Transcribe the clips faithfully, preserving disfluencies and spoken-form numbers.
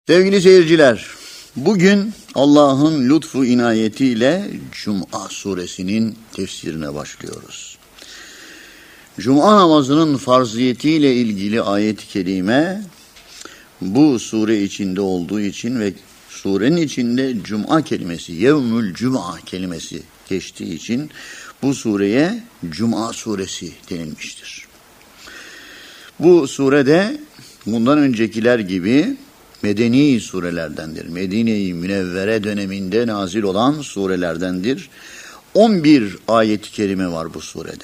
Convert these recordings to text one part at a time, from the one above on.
Sevgili seyirciler, bugün Allah'ın lütfu inayetiyle Cuma suresinin tefsirine başlıyoruz. Cuma namazının farziyetiyle ilgili ayet-i kerime bu sure içinde olduğu için ve surenin içinde Cuma kelimesi, yevmül Cuma kelimesi geçtiği için bu sureye Cuma suresi denilmiştir. Bu surede bundan öncekiler gibi medeni surelerdendir. Medine-i Münevvere döneminde nazil olan surelerdendir. on bir ayet-i kerime var bu surede.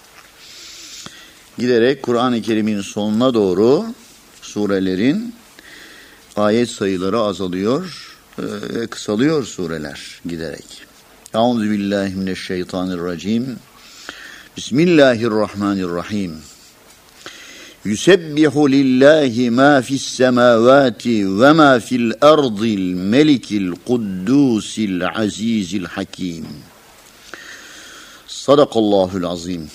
Giderek Kur'an-ı Kerim'in sonuna doğru surelerin ayet sayıları azalıyor ve kısalıyor sureler giderek. Euzubillahimineşşeytanirracim. Bismillahirrahmanirrahim. Yusebbihu lillahi ma fis semavati ve ma fil ardil melikil kuddusil azizil hakim. Sadakallahul azim.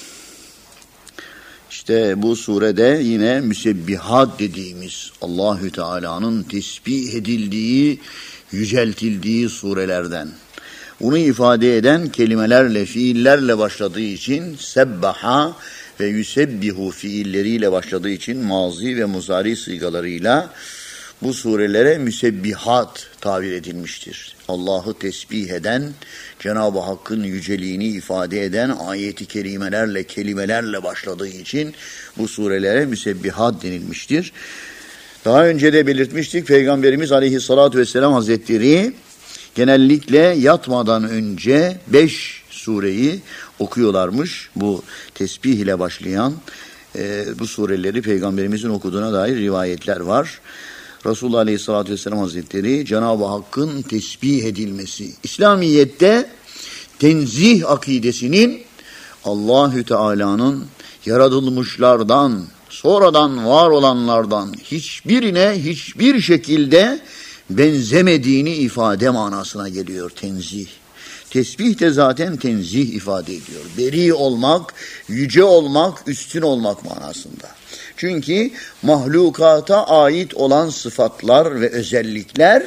İşte bu surede yine müsebbihat dediğimiz Allahü Teala'nın tesbih edildiği, yüceltildiği surelerden. Bunu ifade eden kelimelerle, fiillerle başladığı için sebbaha ve yüsebbihu fiilleriyle başladığı için mazi ve muzari sigalarıyla bu surelere müsebbihat tabir edilmiştir. Allah'ı tesbih eden, Cenab-ı Hakk'ın yüceliğini ifade eden ayet-i kerimelerle, kelimelerle başladığı için bu surelere müsebbihat denilmiştir. Daha önce de belirtmiştik, Peygamberimiz Aleyhisselatü Vesselam Hazretleri genellikle yatmadan önce beş sureyi okuyorlarmış. Bu tesbih ile başlayan e, bu sureleri Peygamberimizin okuduğuna dair rivayetler var. Resulullah Aleyhisselatü Vesselam Hazretleri Cenab-ı Hakk'ın tesbih edilmesi, İslamiyet'te tenzih akidesinin Allahü Teala'nın yaratılmışlardan, sonradan var olanlardan hiçbirine hiçbir şekilde benzemediğini ifade manasına geliyor tenzih. Tesbih de zaten tenzih ifade ediyor. Beri olmak, yüce olmak, üstün olmak manasında. Çünkü mahlukata ait olan sıfatlar ve özellikler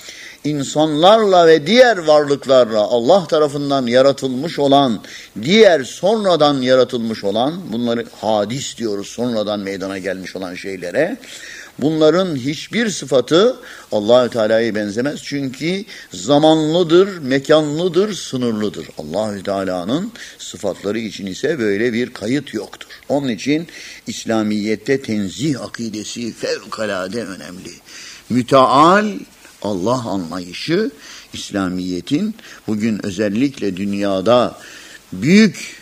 insanlarla ve diğer varlıklarla Allah tarafından yaratılmış olan, diğer sonradan yaratılmış olan, bunları hadis diyoruz, sonradan meydana gelmiş olan şeylere, bunların hiçbir sıfatı Allah-u Teala'ya benzemez. Çünkü zamanlıdır, mekanlıdır, sınırlıdır. Allah-u Teala'nın sıfatları için ise böyle bir kayıt yoktur. Onun için İslamiyet'te tenzih akidesi fevkalade önemli. Müteal Allah anlayışı İslamiyet'in bugün özellikle dünyada büyük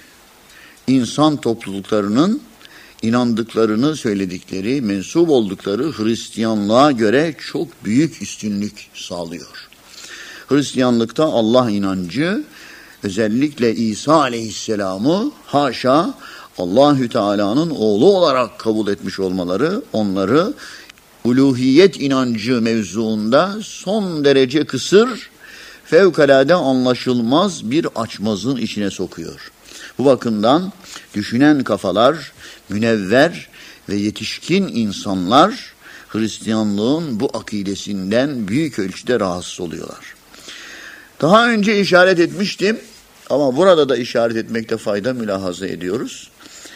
insan topluluklarının inandıklarını söyledikleri, mensup oldukları Hristiyanlığa göre çok büyük üstünlük sağlıyor. Hristiyanlıkta Allah inancı özellikle İsa Aleyhisselam'ı haşa Allahü Teala'nın oğlu olarak kabul etmiş olmaları onları uluhiyet inancı mevzuunda son derece kısır, fevkalade anlaşılmaz bir açmazın içine sokuyor. Bu bakımdan düşünen kafalar, münevver ve yetişkin insanlar Hristiyanlığın bu akidesinden büyük ölçüde rahatsız oluyorlar. Daha önce işaret etmiştim ama burada da işaret etmekte fayda mülahaza ediyoruz.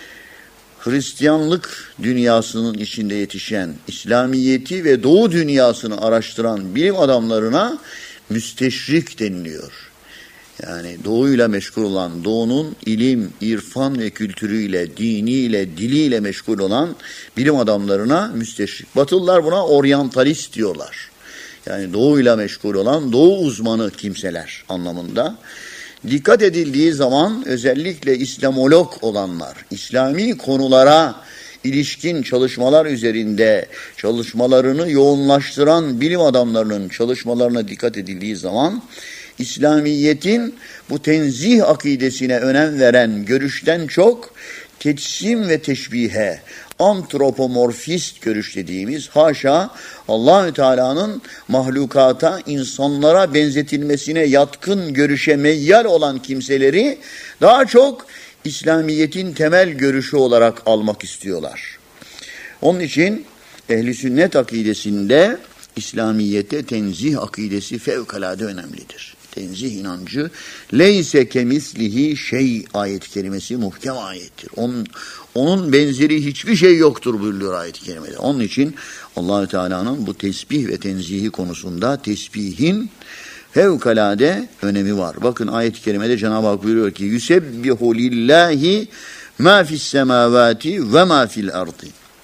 Hristiyanlık dünyasının içinde yetişen, İslamiyeti ve Doğu dünyasını araştıran bilim adamlarına müsteşrik deniliyor. Yani doğuyla meşgul olan, doğunun ilim, irfan ve kültürüyle, diniyle, diliyle meşgul olan bilim adamlarına müsteşrik. Batılılar buna oryantalist diyorlar. Yani doğuyla meşgul olan, doğu uzmanı kimseler anlamında. Dikkat edildiği zaman özellikle İslamolog olanlar, İslami konulara ilişkin çalışmalar üzerinde çalışmalarını yoğunlaştıran bilim adamlarının çalışmalarına dikkat edildiği zaman İslamiyet'in bu tenzih akidesine önem veren görüşten çok tecsim ve teşbihe, antropomorfist görüş dediğimiz haşa Allah-u Teala'nın mahlukata, insanlara benzetilmesine yatkın görüşe meyyal olan kimseleri daha çok İslamiyet'in temel görüşü olarak almak istiyorlar. Onun için Ehl-i Sünnet akidesinde İslamiyette tenzih akidesi fevkalade önemlidir. Tenzih inancı leyse kemislihi şey ayet-i kerimesi muhkem ayettir. Onun, onun benzeri hiçbir şey yoktur buyuruyor ayet-i kerimede. Onun için Allah-u Teala'nın bu tesbih ve tenzihi konusunda tesbihin fevkalade önemi var. Bakın ayet-i kerimede Cenab-ı Hak buyuruyor ki yusebbihu lillahi ma fis semavati ve ma fil ardı.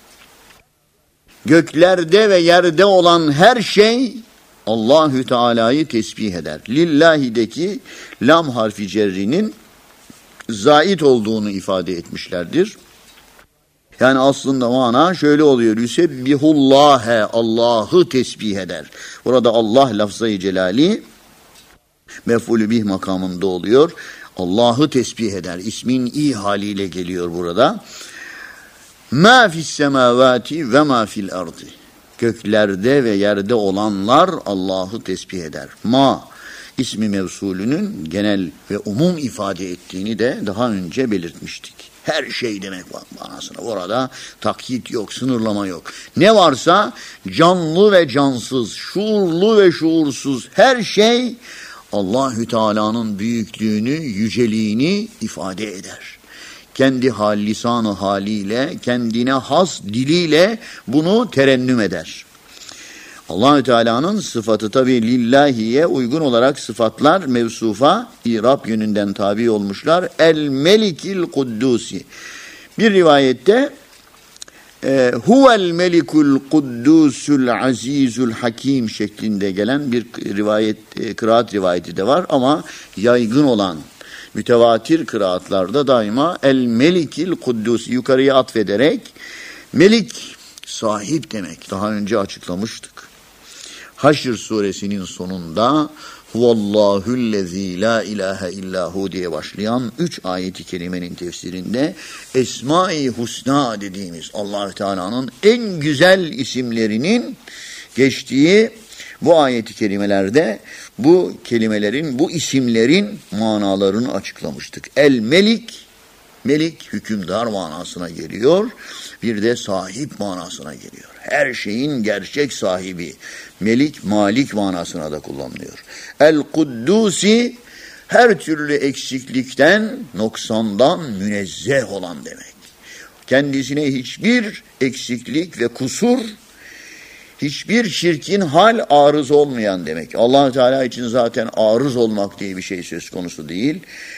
Göklerde ve yerde olan her şey Allahü Teala'yı tesbih eder. Lillahi'deki lam harfi cerrinin zait olduğunu ifade etmişlerdir. Yani aslında mana şöyle oluyor. Yusebbihullâhe, Allah'ı tesbih eder. Burada Allah lafzayı celali mef'ulü bih makamında oluyor. Allah'ı tesbih eder. İsmin i haliyle geliyor burada. Ma fis semavati ve ma fil ardı. Göklerde ve yerde olanlar Allah'ı tesbih eder. Ma ismi mevsulünün genel ve umum ifade ettiğini de daha önce belirtmiştik. Her şey demek manasına. Orada takyit yok, sınırlama yok. Ne varsa canlı ve cansız, şuurlu ve şuursuz her şey Allahü Teala'nın büyüklüğünü, yüceliğini ifade eder. Kendi hal, lisanı haliyle, kendine has diliyle bunu terennüm eder. Allah-u Teala'nın sıfatı tabi lillahiye uygun olarak sıfatlar mevsufa, irab yönünden tabi olmuşlar. El-Melikil Kuddusi. Bir rivayette e, Huvel Melikul Kuddusul Azizul Hakim şeklinde gelen bir rivayet, e, kıraat rivayeti de var ama yaygın olan mütevatir kıraatlarda daima El-Melikil Kuddus yukarıya atfederek melik sahip demek. Daha önce açıklamıştık. Haşr suresinin sonunda Huvallahu'llezî la ilahe illahu diye başlayan üç ayeti kerimenin tefsirinde Esma-i Husna dediğimiz Allah-u Teala'nın en güzel isimlerinin geçtiği bu ayeti kerimelerde bu kelimelerin, bu isimlerin manalarını açıklamıştık. El-Melik, Melik hükümdar manasına geliyor. Bir de sahip manasına geliyor. Her şeyin gerçek sahibi. Melik, malik manasına da kullanılıyor. El-Kuddusi her türlü eksiklikten, noksandan münezzeh olan demek. Kendisine hiçbir eksiklik ve kusur, hiçbir şirkin hal arız olmayan demek. Allah Teala için zaten arız olmak diye bir şey söz konusu değil.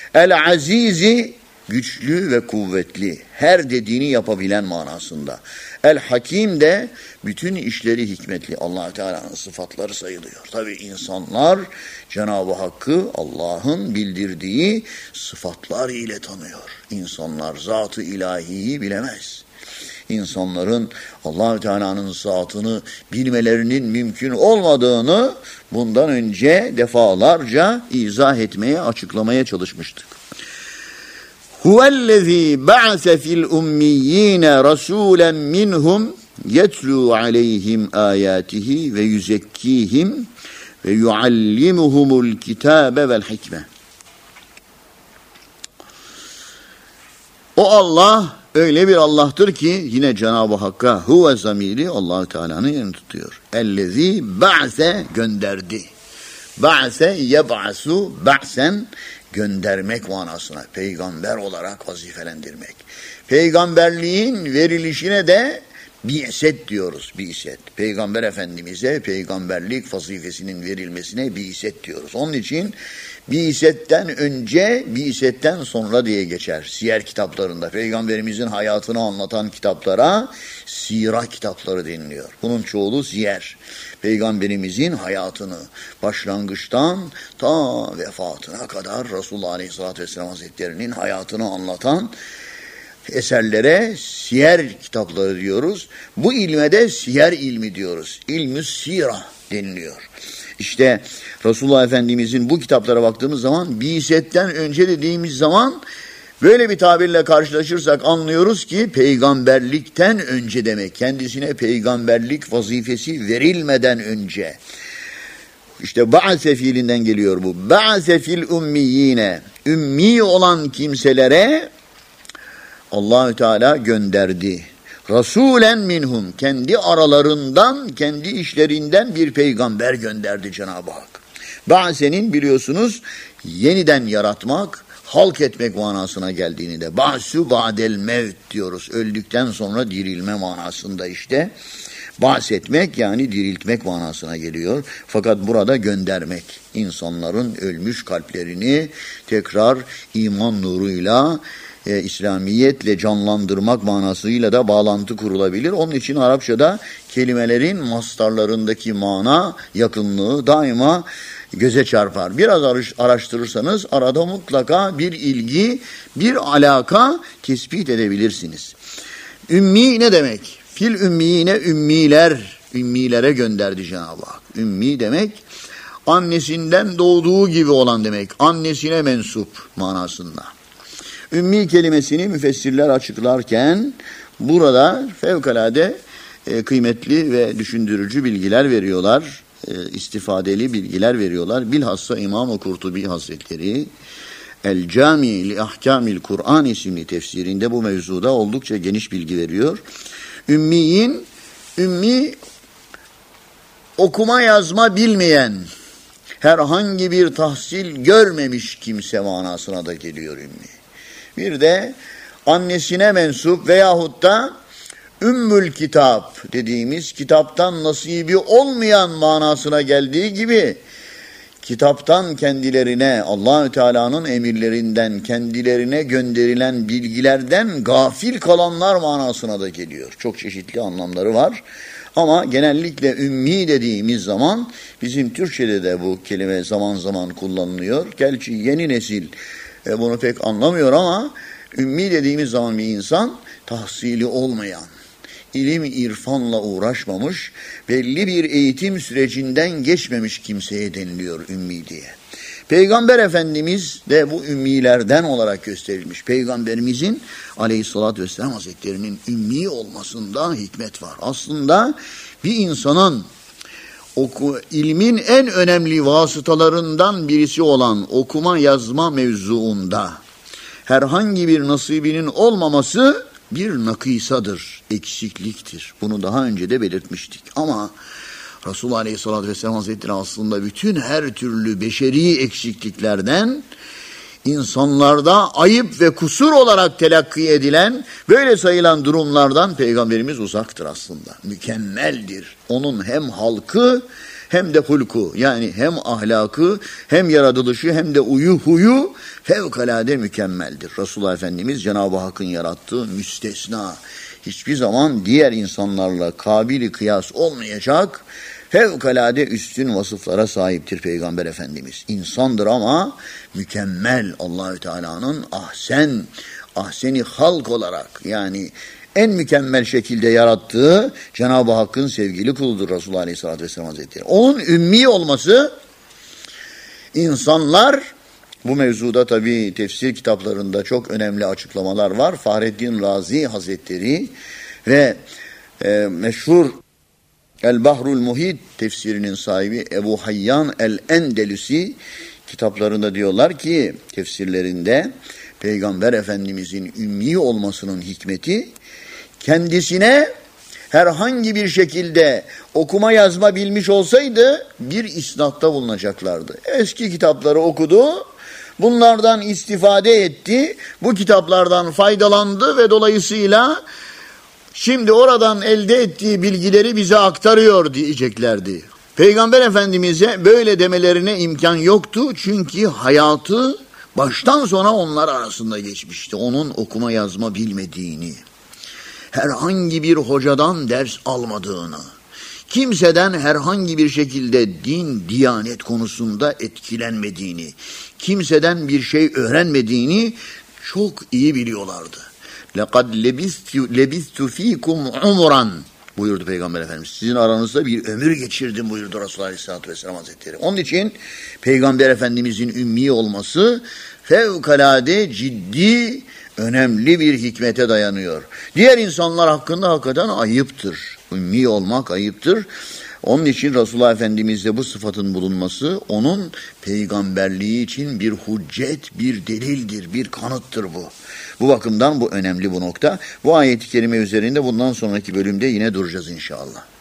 El-Azizi güçlü ve kuvvetli, her dediğini yapabilen manasında. El-Hakim de bütün işleri hikmetli. Allah Teala'nın sıfatları sayılıyor. Tabii insanlar Cenab-ı Hakk'ı Allah'ın bildirdiği sıfatlar ile tanıyor. İnsanlar zat-ı ilahiyi bilemez. İnsanların Allah Teala'nın zatını bilmelerinin mümkün olmadığını bundan önce defalarca izah etmeye, açıklamaya çalışmıştık. Huvellezî ba'se fil ummiyyîne rasûlen minhum yetlû aleyhim âyâtihi ve yüzekkîhim ve yuallimuhumul kitâbe vel hikme. O Allah öyle bir Allah'tır ki yine Cenab-ı Hakk'a huve zamiri Allah-u Teala'nın yerini tutuyor. Ellezî ba'se gönderdi. Ba'se yeb'asu ba'sen göndermek manasına, peygamber olarak vazifelendirmek. Peygamberliğin verilişine de bi'set diyoruz, bi'set. Peygamber Efendimiz'e peygamberlik vazifesinin verilmesine bi'set diyoruz. Onun için bi'setten önce, bi'setten sonra diye geçer. Siyer kitaplarında, peygamberimizin hayatını anlatan kitaplara sira kitapları deniliyor. Bunun çoğulu siyer. Peygamberimizin hayatını başlangıçtan ta vefatına kadar Resulullah Aleyhisselatü Vesselam Hazretleri'nin hayatını anlatan eserlere siyer kitapları diyoruz. Bu ilme de siyer ilmi diyoruz. İlmü sira deniliyor. İşte Resulullah Efendimizin bu kitaplara baktığımız zaman bi'setten önce dediğimiz zaman böyle bir tabirle karşılaşırsak anlıyoruz ki peygamberlikten önce demek. Kendisine peygamberlik vazifesi verilmeden önce. İşte ba'se fiilinden geliyor bu. Ba'se fil ummiyyine. Ümmi olan kimselere Allahü Teala gönderdi. Rasulen minhum, kendi aralarından, kendi işlerinden bir peygamber gönderdi Cenab-ı Hak. Ba'senin biliyorsunuz yeniden yaratmak, halk etmek manasına geldiğini de ba'su ba'del mevt diyoruz. Öldükten sonra dirilme manasında işte. Bahsetmek yani diriltmek manasına geliyor. Fakat burada göndermek, insanların ölmüş kalplerini tekrar iman nuruyla, e, İslamiyetle canlandırmak manasıyla da bağlantı kurulabilir. Onun için Arapçada kelimelerin mastarlarındaki mana yakınlığı daima göze çarpar. Biraz araştırırsanız arada mutlaka bir ilgi, bir alaka tespit edebilirsiniz. Ümmi ne demek? Fil ümmiyine ümmiler, ümmilere gönderdi Cenab-ı Hak. Ümmi demek annesinden doğduğu gibi olan demek. Annesine mensup manasında. Ümmi kelimesini müfessirler açıklarken burada fevkalade e, kıymetli ve düşündürücü bilgiler veriyorlar. E, istifadeli bilgiler veriyorlar. Bilhassa İmam-ı Kurtubi Hazretleri El-Cami li Ahkamil Kur'an isimli tefsirinde bu mevzuda oldukça geniş bilgi veriyor. Ümmiyin, ümmi okuma yazma bilmeyen, herhangi bir tahsil görmemiş kimse manasına da geliyor ümmi. Bir de annesine mensup veyahut da ümmül kitap dediğimiz kitaptan nasibi olmayan manasına geldiği gibi kitaptan kendilerine, Allah-u Teala'nın emirlerinden kendilerine gönderilen bilgilerden gafil kalanlar manasına da geliyor. Çok çeşitli anlamları var. Ama genellikle ümmi dediğimiz zaman bizim Türkçe'de de bu kelime zaman zaman kullanılıyor. Gerçi yeni nesil bunu pek anlamıyor ama ümmi dediğimiz zaman bir insan tahsili olmayan, ilim irfanla uğraşmamış, belli bir eğitim sürecinden geçmemiş kimseye deniliyor ümmi diye. Peygamber Efendimiz de bu ümmilerden olarak gösterilmiş. Peygamberimizin Aleyhisselatü Vesselam Hazretleri'nin ümmi olmasında hikmet var. Aslında bir insanın oku, ilmin en önemli vasıtalarından birisi olan okuma yazma mevzuunda herhangi bir nasibinin olmaması bir nakısadır, eksikliktir. Bunu daha önce de belirtmiştik. Ama Resulullah Aleyhisselatü Vesselam Hazretleri aslında bütün her türlü beşeri eksikliklerden insanlarda ayıp ve kusur olarak telakki edilen, böyle sayılan durumlardan Peygamberimiz uzaktır aslında. Mükemmeldir. Onun hem halkı hem de hulku, yani hem ahlakı hem yaratılışı hem de uyu huyu fevkalade mükemmeldir. Resulullah Efendimiz Cenab-ı Hakk'ın yarattığı müstesna, hiçbir zaman diğer insanlarla kabili kıyas olmayacak fevkalade üstün vasıflara sahiptir Peygamber Efendimiz. İnsandır ama mükemmel, Allahü Teala'nın ahsen, ahseni halk olarak, yani en mükemmel şekilde yarattığı Cenab-ı Hakk'ın sevgili kuludur Resulullah Aleyhisselatü Vesselam Hazretleri. Onun ümmi olması, insanlar, bu mevzuda tabii tefsir kitaplarında çok önemli açıklamalar var. Fahreddin Razi Hazretleri ve e, meşhur El-Bahrul Muhit tefsirinin sahibi Ebu Hayyan El-Endelüsi kitaplarında diyorlar ki, tefsirlerinde Peygamber Efendimizin ümmi olmasının hikmeti, kendisine herhangi bir şekilde okuma yazma bilmiş olsaydı bir isnatta bulunacaklardı. Eski kitapları okudu, bunlardan istifade etti, bu kitaplardan faydalandı ve dolayısıyla şimdi oradan elde ettiği bilgileri bize aktarıyor diyeceklerdi. Peygamber Efendimiz'e böyle demelerine imkan yoktu, çünkü hayatı baştan sona onlar arasında geçmişti. Onun okuma yazma bilmediğini, herhangi bir hocadan ders almadığını, kimseden herhangi bir şekilde din, diyanet konusunda etkilenmediğini, kimseden bir şey öğrenmediğini çok iyi biliyorlardı. لَقَدْ لَبِثْتُ ف۪يكُمْ عُمُرًا buyurdu Peygamber Efendimiz. Sizin aranızda bir ömür geçirdim buyurdu Resulullah Aleyhisselatü Vesselam Hazretleri. Onun için Peygamber Efendimizin ümmi olması fevkalade ciddi, önemli bir hikmete dayanıyor. Diğer insanlar hakkında hakikaten ayıptır. Ümmi olmak ayıptır. Onun için Resulullah Efendimiz'de bu sıfatın bulunması onun peygamberliği için bir hüccet, bir delildir, bir kanıttır bu. Bu bakımdan bu önemli bu nokta. Bu ayet-i kerime üzerinde bundan sonraki bölümde yine duracağız inşallah.